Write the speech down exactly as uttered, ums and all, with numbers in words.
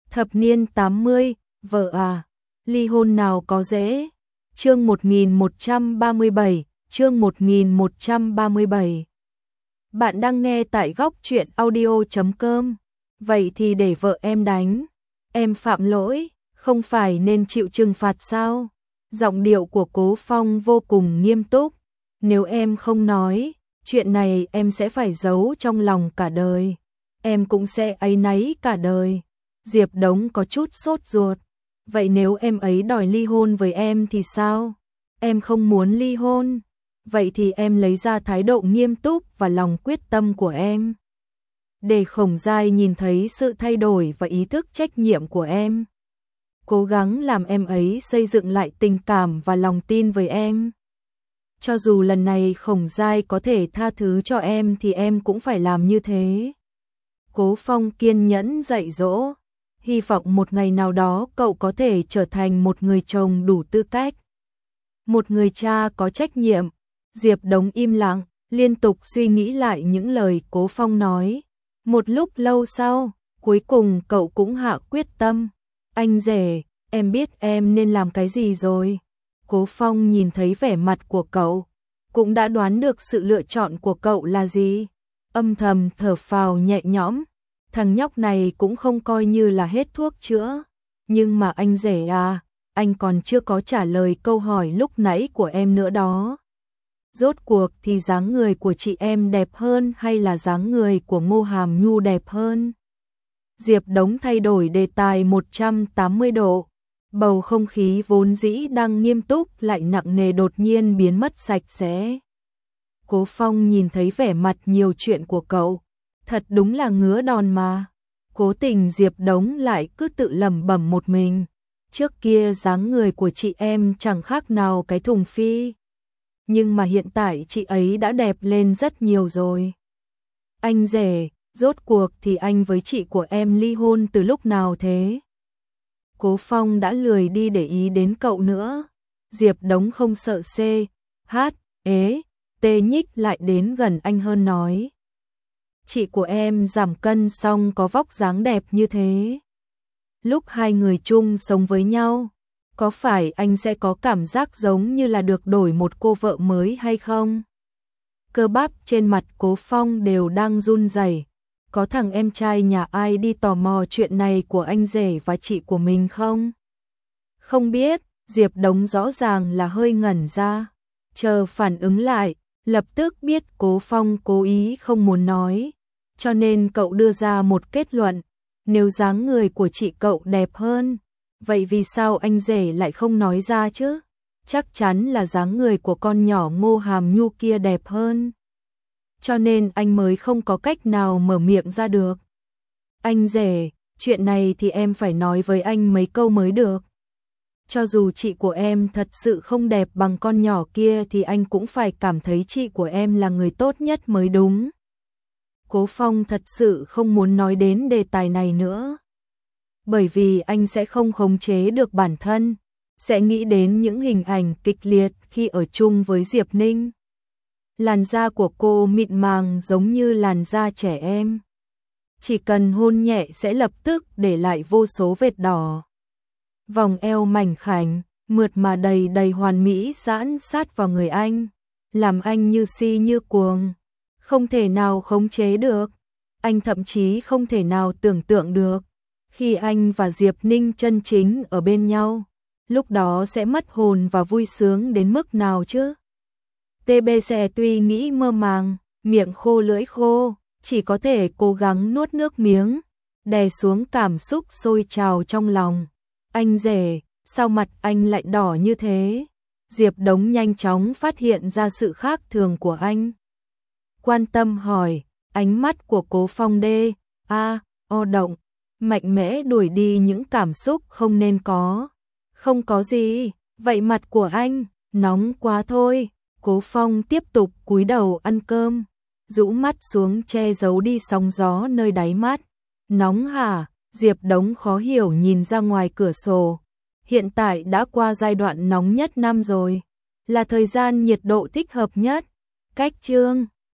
Thập niên tám mươi, vợ à, ly hôn nào có dễ. Chương một nghìn một trăm ba mươi bảy, chương một nghìn một trăm ba mươi bảy. Bạn đang nghe tại góc truyện audio chấm com. Vậy thì để vợ em đánh. Em phạm lỗi, không phải nên chịu trừng phạt sao? Giọng điệu của Cố Phong vô cùng nghiêm túc. Nếu em không nói, chuyện này em sẽ phải giấu trong lòng cả đời. Em cũng sẽ áy náy cả đời. Diệp Đống có chút sốt ruột. Vậy nếu em ấy đòi ly hôn với em thì sao? Em không muốn ly hôn. Vậy thì em lấy ra thái độ nghiêm túc và lòng quyết tâm của em. Để Khổng Giai nhìn thấy sự thay đổi và ý thức trách nhiệm của em. Cố gắng làm em ấy xây dựng lại tình cảm và lòng tin với em. Cho dù lần này Khổng Giai có thể tha thứ cho em thì em cũng phải làm như thế. Cố Phong kiên nhẫn dạy dỗ. Hy vọng một ngày nào đó cậu có thể trở thành một người chồng đủ tư cách. Một người cha có trách nhiệm. Diệp Đống im lặng, liên tục suy nghĩ lại những lời Cố Phong nói. Một lúc lâu sau, cuối cùng cậu cũng hạ quyết tâm. Anh rể, em biết em nên làm cái gì rồi. Cố Phong nhìn thấy vẻ mặt của cậu, cũng đã đoán được sự lựa chọn của cậu là gì. Âm thầm thở phào nhẹ nhõm. Thằng nhóc này cũng không coi như là hết thuốc chữa. Nhưng mà anh rể à, anh còn chưa có trả lời câu hỏi lúc nãy của em nữa đó. Rốt cuộc thì dáng người của chị em đẹp hơn hay là dáng người của Ngô Hàm Nhu đẹp hơn? Diệp Đống thay đổi đề tài một trăm tám mươi độ. Bầu không khí vốn dĩ đang nghiêm túc lại nặng nề đột nhiên biến mất sạch sẽ. Cố Phong nhìn thấy vẻ mặt nhiều chuyện của cậu. Thật đúng là ngứa đòn mà. Cố tình Diệp Đống lại cứ tự lẩm bẩm một mình. Trước kia dáng người của chị em chẳng khác nào cái thùng phi. Nhưng mà hiện tại chị ấy đã đẹp lên rất nhiều rồi. Anh rể, rốt cuộc thì anh với chị của em ly hôn từ lúc nào thế? Cố Phong đã lười đi để ý đến cậu nữa. Diệp Đống không sợ C, H, ế, tê nhích lại đến gần anh hơn nói. Chị của em giảm cân xong có vóc dáng đẹp như thế. Lúc hai người chung sống với nhau, có phải anh sẽ có cảm giác giống như là được đổi một cô vợ mới hay không? Cơ bắp trên mặt Cố Phong đều đang run rẩy. Có thằng em trai nhà ai đi tò mò chuyện này của anh rể và chị của mình không? Không biết, Diệp Đống rõ ràng là hơi ngẩn ra. Chờ phản ứng lại, lập tức biết Cố Phong cố ý không muốn nói. Cho nên cậu đưa ra một kết luận, nếu dáng người của chị cậu đẹp hơn, vậy vì sao anh rể lại không nói ra chứ? Chắc chắn là dáng người của con nhỏ Ngô Hàm Nhu kia đẹp hơn. Cho nên anh mới không có cách nào mở miệng ra được. Anh rể, chuyện này thì em phải nói với anh mấy câu mới được. Cho dù chị của em thật sự không đẹp bằng con nhỏ kia thì anh cũng phải cảm thấy chị của em là người tốt nhất mới đúng. Cố Phong thật sự không muốn nói đến đề tài này nữa. Bởi vì anh sẽ không khống chế được bản thân, sẽ nghĩ đến những hình ảnh kịch liệt khi ở chung với Diệp Ninh. Làn da của cô mịn màng giống như làn da trẻ em. Chỉ cần hôn nhẹ sẽ lập tức để lại vô số vết đỏ. Vòng eo mảnh khảnh, mượt mà đầy đầy hoàn mỹ giãn sát vào người anh, làm anh như si như cuồng. Không thể nào khống chế được. Anh thậm chí không thể nào tưởng tượng được. Khi anh và Diệp Ninh chân chính ở bên nhau, lúc đó sẽ mất hồn và vui sướng đến mức nào chứ? tê bê xê tuy nghĩ mơ màng, miệng khô lưỡi khô, chỉ có thể cố gắng nuốt nước miếng, đè xuống cảm xúc sôi trào trong lòng. Anh rể, sao mặt anh lại đỏ như thế? Diệp Đống nhanh chóng phát hiện ra sự khác thường của anh. Quan tâm hỏi, ánh mắt của Cố Phong đê, a, o động, mạnh mẽ đuổi đi những cảm xúc không nên có. Không có gì, vậy mặt của anh, nóng quá thôi. Cố Phong tiếp tục cúi đầu ăn cơm, rũ mắt xuống che giấu đi sóng gió nơi đáy mắt. Nóng hả? Diệp Đống khó hiểu nhìn ra ngoài cửa sổ. Hiện tại đã qua giai đoạn nóng nhất năm rồi, là thời gian nhiệt độ thích hợp nhất. Cách chương